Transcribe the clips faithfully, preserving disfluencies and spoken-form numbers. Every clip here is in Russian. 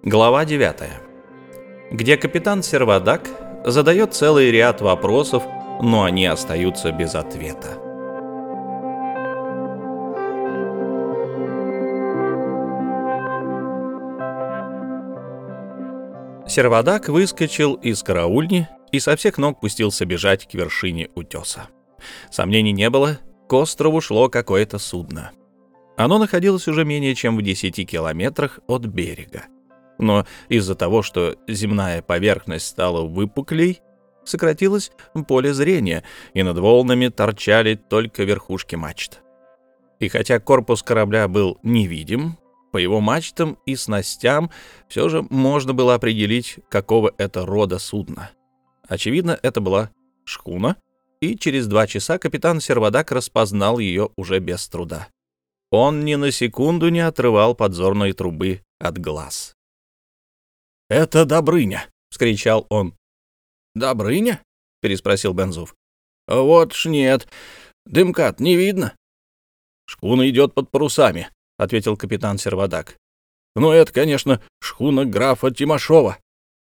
Глава девятая, где капитан Сервадак задает целый ряд вопросов, но они остаются без ответа. Сервадак выскочил из караульни и со всех ног пустился бежать к вершине утеса. Сомнений не было, к острову шло какое-то судно. Оно находилось уже менее чем в десяти километрах от берега. Но из-за того, что земная поверхность стала выпуклей, сократилось поле зрения, и над волнами торчали только верхушки мачт. И хотя корпус корабля был невидим, по его мачтам и снастям все же можно было определить, какого это рода судно. Очевидно, это была шхуна, и через два часа капитан Сервадак распознал ее уже без труда. Он ни на секунду не отрывал подзорной трубы от глаз. «Это Добрыня!» — вскричал он. «Добрыня?» — переспросил Бензуф. «Вот ж нет. Дымка-то не видно». «Шхуна идет под парусами», — ответил капитан Сервадак. «Ну, это, конечно, шхуна графа Тимошова».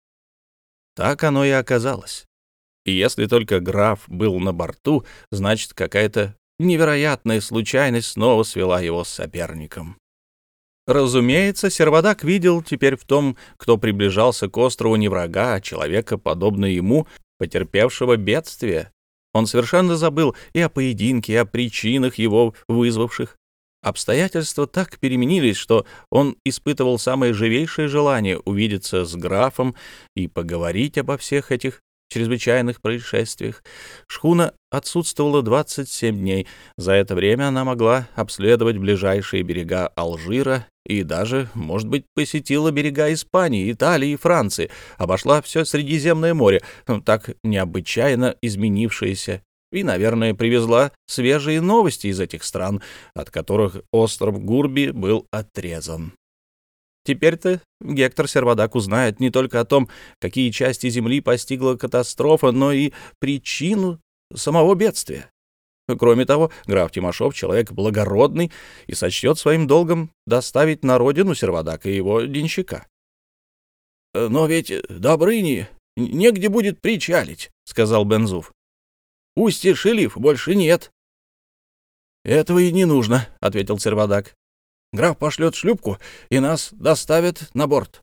Так оно и оказалось. И если только граф был на борту, значит, какая-то невероятная случайность снова свела его с соперником. Разумеется, Сервадак видел теперь в том, кто приближался к острову, не врага, а человека, подобно ему, потерпевшего бедствие. Он совершенно забыл и о поединке, и о причинах его вызвавших. Обстоятельства так переменились, что он испытывал самое живейшее желание увидеться с графом и поговорить обо всех этих чрезвычайных происшествиях. Шхуна отсутствовала двадцать семь дней. За это время она могла обследовать ближайшие берега Алжира и даже, может быть, посетила берега Испании, Италии и Франции, обошла все Средиземное море, так необычайно изменившееся, и, наверное, привезла свежие новости из этих стран, от которых остров Гурби был отрезан. Теперь-то Гектор Сервадак узнает не только о том, какие части земли постигла катастрофа, но и причину самого бедствия. Кроме того, граф Тимошов — человек благородный и сочтет своим долгом доставить на родину Сервадака и его денщика. — Но ведь Добрыни негде будет причалить, — сказал Бензуф. — Устья Шилиф больше нет. — Этого и не нужно, — ответил Сервадак. Граф пошлет шлюпку, и нас доставят на борт.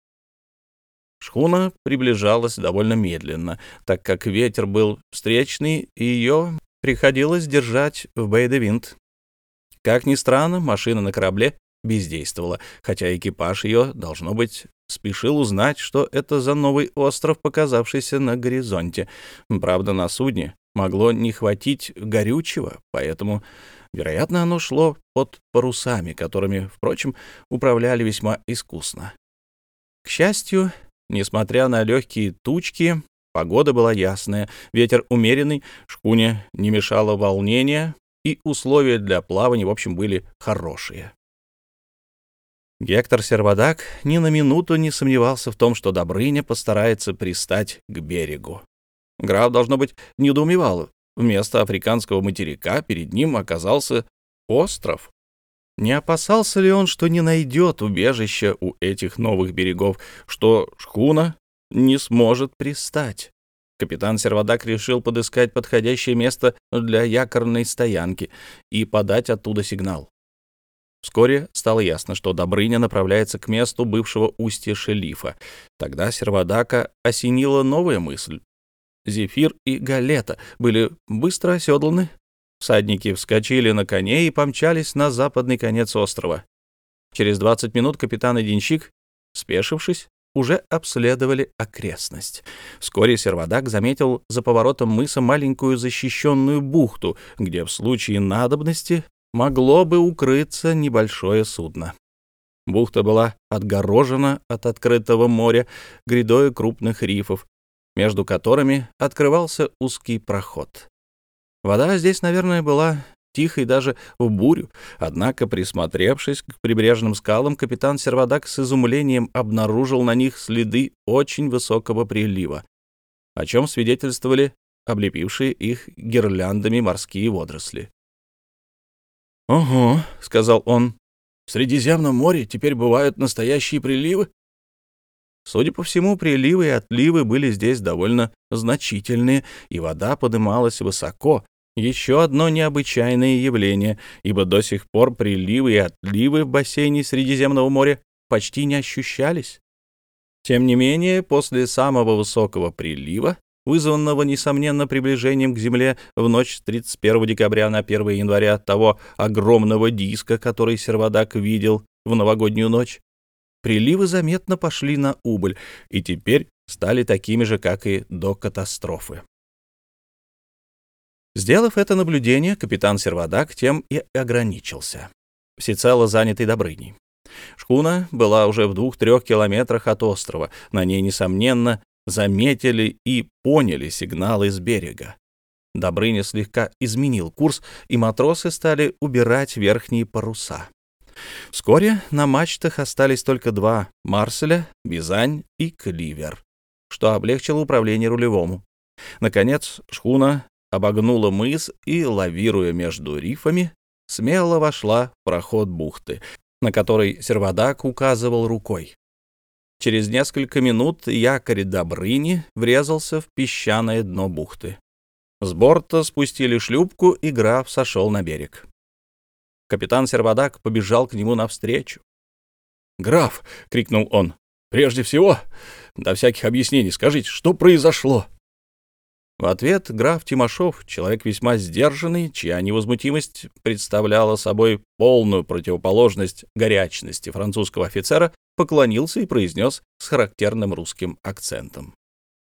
Шхуна приближалась довольно медленно, так как ветер был встречный, и ее приходилось держать в бей-де-винд. Как ни странно, машина на корабле бездействовала, хотя экипаж ее, должно быть, спешил узнать, что это за новый остров, показавшийся на горизонте. Правда, на судне могло не хватить горючего, поэтому, вероятно, оно шло под парусами, которыми, впрочем, управляли весьма искусно. К счастью, несмотря на легкие тучки, погода была ясная, ветер умеренный, шхуне не мешало волнение, и условия для плавания, в общем, были хорошие. Гектор Сервадак ни на минуту не сомневался в том, что Добрыня постарается пристать к берегу. Граф, должно быть, недоумевал. Вместо африканского материка перед ним оказался остров. Не опасался ли он, что не найдет убежища у этих новых берегов, что шхуна не сможет пристать? Капитан Сервадак решил подыскать подходящее место для якорной стоянки и подать оттуда сигнал. Вскоре стало ясно, что Добрыня направляется к месту бывшего устья Шилифа. Тогда Сервадака осенила новая мысль. Зефир и Галета были быстро оседланы. Всадники вскочили на коней и помчались на западный конец острова. Через двадцать минут капитан и денщик, спешившись, уже обследовали окрестность. Вскоре Сервадак заметил за поворотом мыса маленькую защищенную бухту, где в случае надобности могло бы укрыться небольшое судно. Бухта была отгорожена от открытого моря грядой крупных рифов, между которыми открывался узкий проход. Вода здесь, наверное, была тихой даже в бурю, однако, присмотревшись к прибрежным скалам, капитан Сервадак с изумлением обнаружил на них следы очень высокого прилива, о чем свидетельствовали облепившие их гирляндами морские водоросли. «Ого», — сказал он, — «в Средиземном море теперь бывают настоящие приливы?» Судя по всему, приливы и отливы были здесь довольно значительные, и вода подымалась высоко. Еще одно необычайное явление, ибо до сих пор приливы и отливы в бассейне Средиземного моря почти не ощущались. Тем не менее, после самого высокого прилива, вызванного, несомненно, приближением к Земле в ночь с тридцать первого декабря на первое января того огромного диска, который Сервадак видел в новогоднюю ночь, приливы заметно пошли на убыль и теперь стали такими же, как и до катастрофы. Сделав это наблюдение, капитан Сервадак тем и ограничился, всецело занятый Добрыней. Шхуна была уже в двух-трех километрах от острова. На ней, несомненно, заметили и поняли сигналы с берега. Добрыня слегка изменил курс, и матросы стали убирать верхние паруса. Вскоре на мачтах остались только два — Марселя, Бизань и Кливер, что облегчило управление рулевому. Наконец шхуна обогнула мыс и, лавируя между рифами, смело вошла в проход бухты, на который Сервадак указывал рукой. Через несколько минут якорь Добрыни врезался в песчаное дно бухты. С борта спустили шлюпку, и граф сошел на берег. Капитан Сервадак побежал к нему навстречу. «Граф!» — крикнул он. «Прежде всего, до всяких объяснений, скажите, что произошло?» В ответ граф Тимошов, человек весьма сдержанный, чья невозмутимость представляла собой полную противоположность горячности французского офицера, поклонился и произнес с характерным русским акцентом: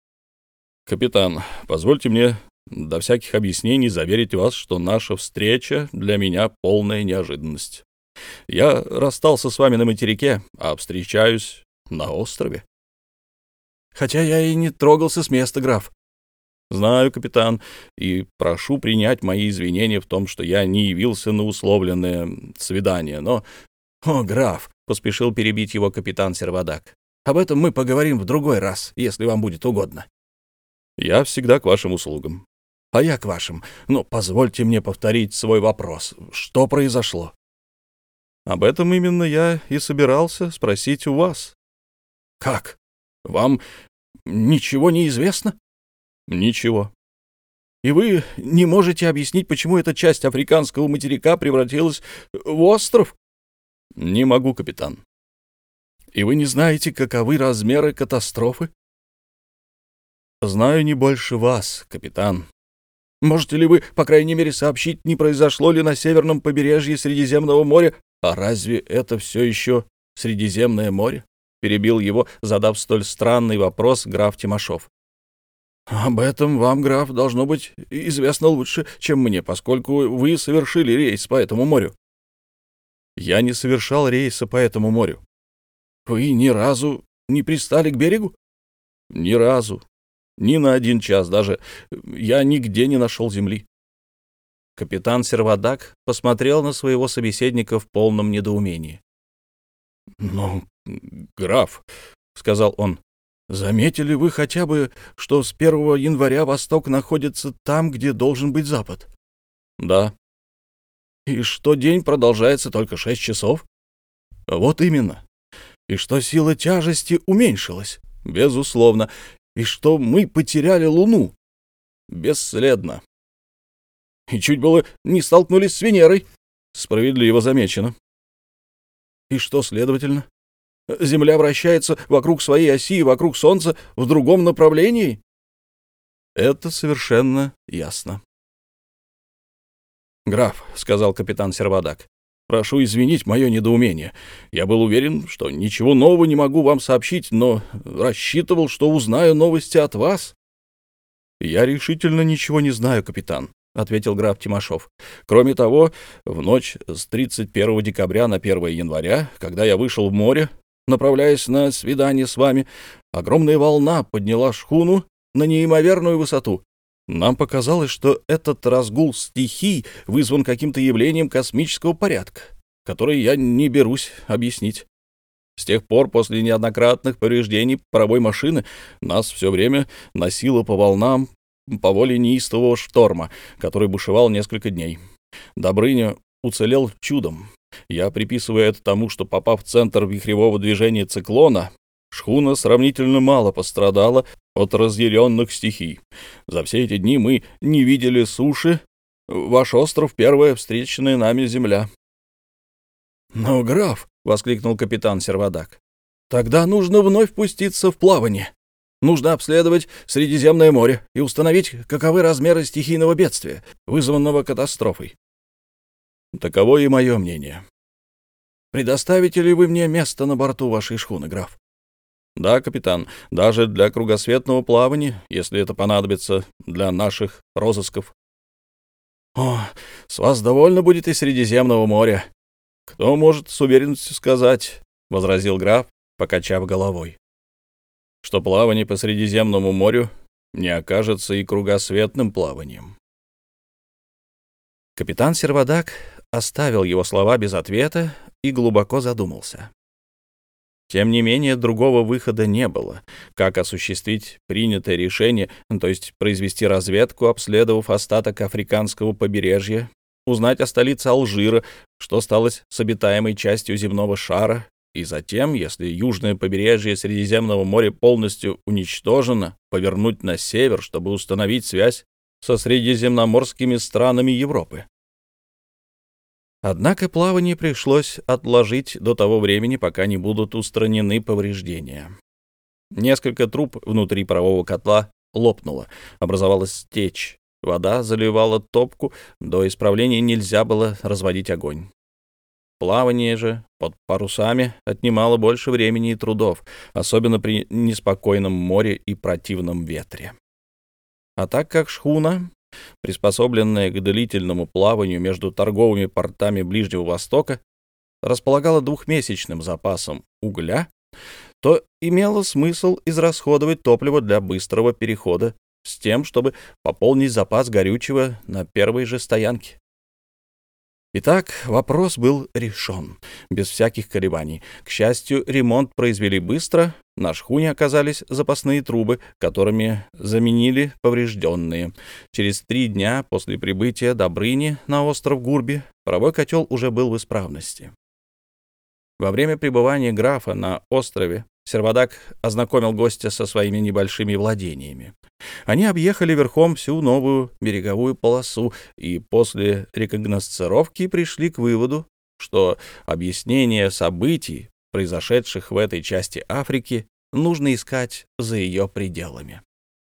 «Капитан, позвольте мне до всяких объяснений заверить вас, что наша встреча для меня полная неожиданность. Я расстался с вами на материке, а встречаюсь на острове». «Хотя я и не трогался с места, граф». «Знаю, капитан, и прошу принять мои извинения в том, что я не явился на условленное свидание, но...» «О, граф!» — поспешил перебить его капитан Сервадак. «Об этом мы поговорим в другой раз, если вам будет угодно». «Я всегда к вашим услугам». «А я к вашим. Но позвольте мне повторить свой вопрос. Что произошло?» «Об этом именно я и собирался спросить у вас». «Как? Вам ничего не известно?» «Ничего». «И вы не можете объяснить, почему эта часть африканского материка превратилась в остров?» «Не могу, капитан». «И вы не знаете, каковы размеры катастрофы?» «Знаю не больше вас, капитан». «Можете ли вы, по крайней мере, сообщить, не произошло ли на северном побережье Средиземного моря?» «А разве это все еще Средиземное море?» — перебил его, задав столь странный вопрос, граф Тимошов. «Об этом вам, граф, должно быть известно лучше, чем мне, поскольку вы совершили рейс по этому морю». «Я не совершал рейса по этому морю». «Вы ни разу не пристали к берегу?» «Ни разу. Ни на один час даже. Я нигде не нашел земли». Капитан Сервадак посмотрел на своего собеседника в полном недоумении. «Ну, граф», — сказал он, — «заметили вы хотя бы, что с первого января восток находится там, где должен быть запад?» «Да». «И что день продолжается только шесть часов?» «Вот именно. И что сила тяжести уменьшилась?» «Безусловно. И что мы потеряли Луну?» «Бесследно». «И чуть было не столкнулись с Венерой?» «Справедливо замечено». «И что, следовательно? Земля вращается вокруг своей оси и вокруг Солнца в другом направлении?» «Это совершенно ясно». «Граф», — сказал капитан Сервадак, — «прошу извинить мое недоумение. Я был уверен, что ничего нового не могу вам сообщить, но рассчитывал, что узнаю новости от вас». «Я решительно ничего не знаю, капитан», — ответил граф Тимошов. «Кроме того, в ночь с тридцать первого декабря на первое января, когда я вышел в море, направляясь на свидание с вами, огромная волна подняла шхуну на неимоверную высоту. Нам показалось, что этот разгул стихий вызван каким-то явлением космического порядка, которое я не берусь объяснить. С тех пор, после неоднократных повреждений паровой машины, нас все время носило по волнам по воле неистового шторма, который бушевал несколько дней. Добрыня уцелел чудом. Я приписываю это тому, что, попав в центр вихревого движения циклона, Шхуна сравнительно мало пострадала от разъяренных стихий. За все эти дни мы не видели суши. Ваш остров — первая встреченная нами земля». «Но, граф», — воскликнул капитан Сервадак, — «тогда нужно вновь пуститься в плавание. Нужно обследовать Средиземное море и установить, каковы размеры стихийного бедствия, вызванного катастрофой». «Таково и мое мнение». «Предоставите ли вы мне место на борту вашей шхуны, граф?» «Да, капитан, даже для кругосветного плавания, если это понадобится для наших розысков». «О, с вас довольно будет и Средиземного моря. Кто может с уверенностью сказать, — возразил граф, покачав головой, — что плавание по Средиземному морю не окажется и кругосветным плаванием». Капитан Сервадак оставил его слова без ответа и глубоко задумался. Тем не менее, другого выхода не было. Как осуществить принятое решение, то есть произвести разведку, обследовав остаток африканского побережья, узнать о столице Алжира, что осталось с обитаемой частью земного шара, и затем, если южное побережье Средиземного моря полностью уничтожено, повернуть на север, чтобы установить связь со средиземноморскими странами Европы. Однако плавание пришлось отложить до того времени, пока не будут устранены повреждения. Несколько труб внутри парового котла лопнуло, образовалась течь, вода заливала топку, до исправления нельзя было разводить огонь. Плавание же под парусами отнимало больше времени и трудов, особенно при неспокойном море и противном ветре. А так как шхуна, приспособленная к длительному плаванию между торговыми портами Ближнего Востока, располагала двухмесячным запасом угля, то имело смысл израсходовать топливо для быстрого перехода с тем, чтобы пополнить запас горючего на первой же стоянке. Итак, вопрос был решен, без всяких колебаний. К счастью, ремонт произвели быстро, на шхуне оказались запасные трубы, которыми заменили поврежденные. Через три дня после прибытия Добрыни на остров Гурби паровой котел уже был в исправности. Во время пребывания графа на острове Сервадак ознакомил гостя со своими небольшими владениями. Они объехали верхом всю новую береговую полосу и после рекогносцировки пришли к выводу, что объяснение событий, произошедших в этой части Африки, нужно искать за ее пределами.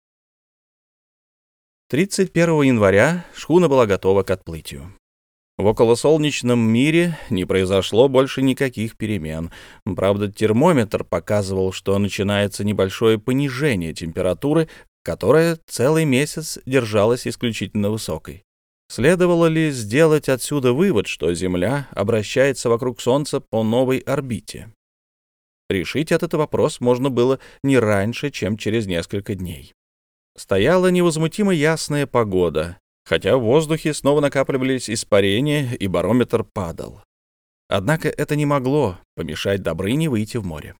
тридцать первого января шхуна была готова к отплытию. В околосолнечном мире не произошло больше никаких перемен. Правда, термометр показывал, что начинается небольшое понижение температуры, которая целый месяц держалась исключительно высокой. Следовало ли сделать отсюда вывод, что Земля обращается вокруг Солнца по новой орбите? Решить этот вопрос можно было не раньше, чем через несколько дней. Стояла невозмутимо ясная погода, хотя в воздухе снова накапливались испарения, и барометр падал. Однако это не могло помешать Добрыне выйти в море.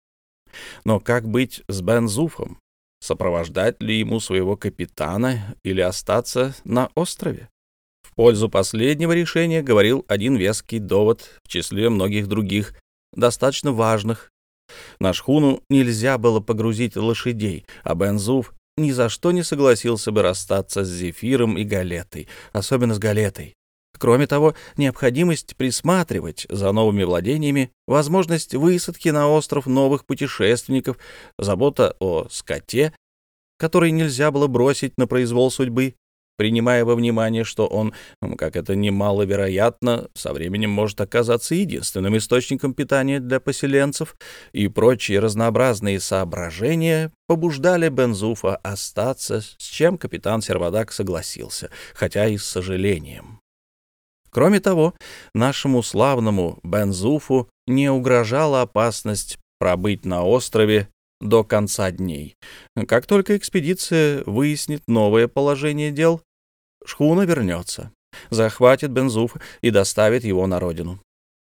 Но как быть с Бен-Зуфом? Сопровождать ли ему своего капитана или остаться на острове? В пользу последнего решения говорил один веский довод в числе многих других, достаточно важных. На шхуну нельзя было погрузить лошадей, а Бен-Зуф ни за что не согласился бы расстаться с Зефиром и Галетой, особенно с Галетой. Кроме того, необходимость присматривать за новыми владениями, возможность высадки на остров новых путешественников, забота о скоте, который нельзя было бросить на произвол судьбы, принимая во внимание, что он, как это немаловероятно, со временем может оказаться единственным источником питания для поселенцев, и прочие разнообразные соображения побуждали Бен-Зуфа остаться, с чем капитан Сервадак согласился, хотя и с сожалением. Кроме того, нашему славному Бен-Зуфу не угрожала опасность пробыть на острове до конца дней. Как только экспедиция выяснит новое положение дел, шхуна вернется, захватит Бен-Зуфа и доставит его на родину.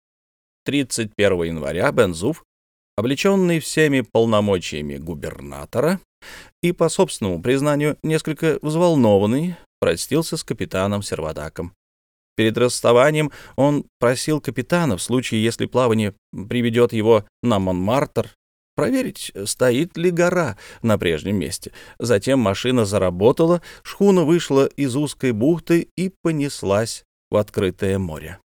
тридцать первого января Бен-Зуф, облеченный всеми полномочиями губернатора и, по собственному признанию, несколько взволнованный, простился с капитаном Сервадаком. Перед расставанием он просил капитана, в случае, если плавание приведет его на Монмартр, проверить, стоит ли гора на прежнем месте. Затем машина заработала, шхуна вышла из узкой бухты и понеслась в открытое море.